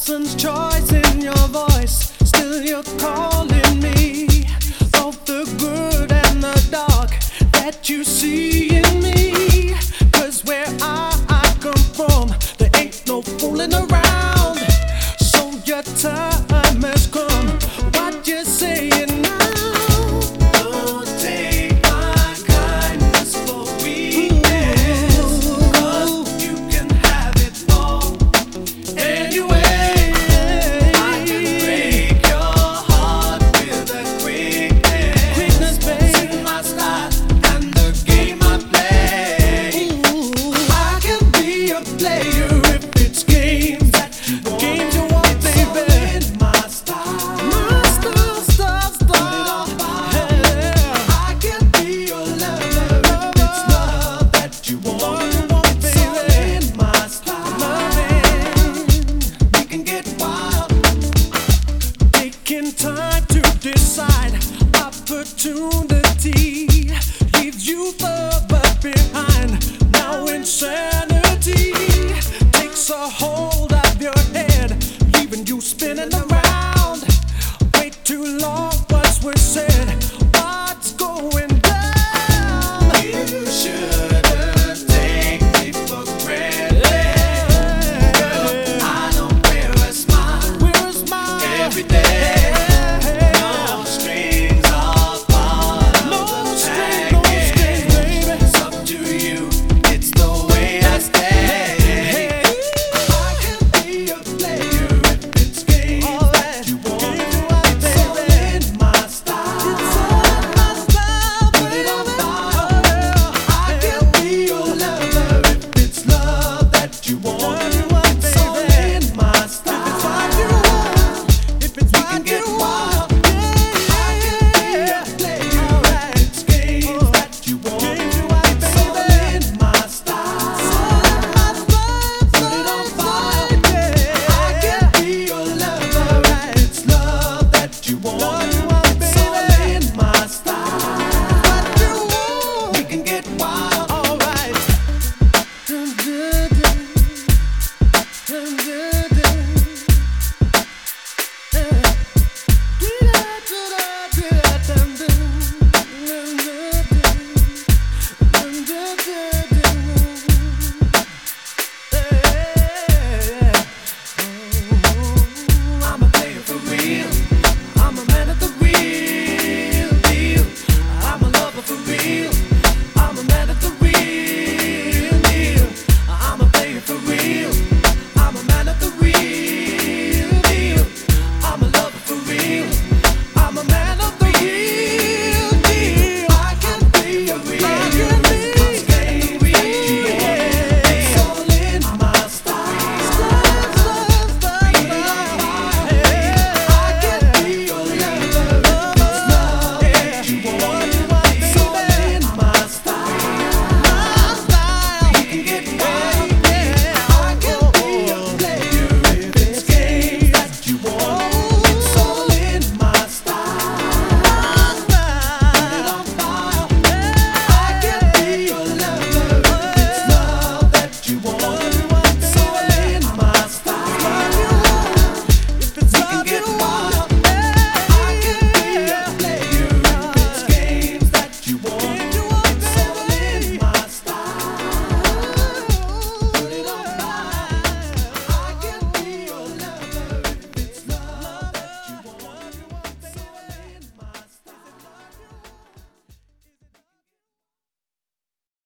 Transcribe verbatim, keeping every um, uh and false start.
person's choice in your voice. Still you're calling me. Both the good and the dark that you see in me. Cause where I, I come from, there ain't no fooling around. So your time has come. What you saying now? Don't take my kindness for weakness. Cause you can have it all anyway. I can break your heart with a quickness. Quickness, babe. It's in my style and the game I play. Ooh. I can be a player if it's games that you want. Games you want, it's baby. In my style. My style, style, style. Yeah. I can be your lover if it's love that you want. It's all in my style. We can get wild.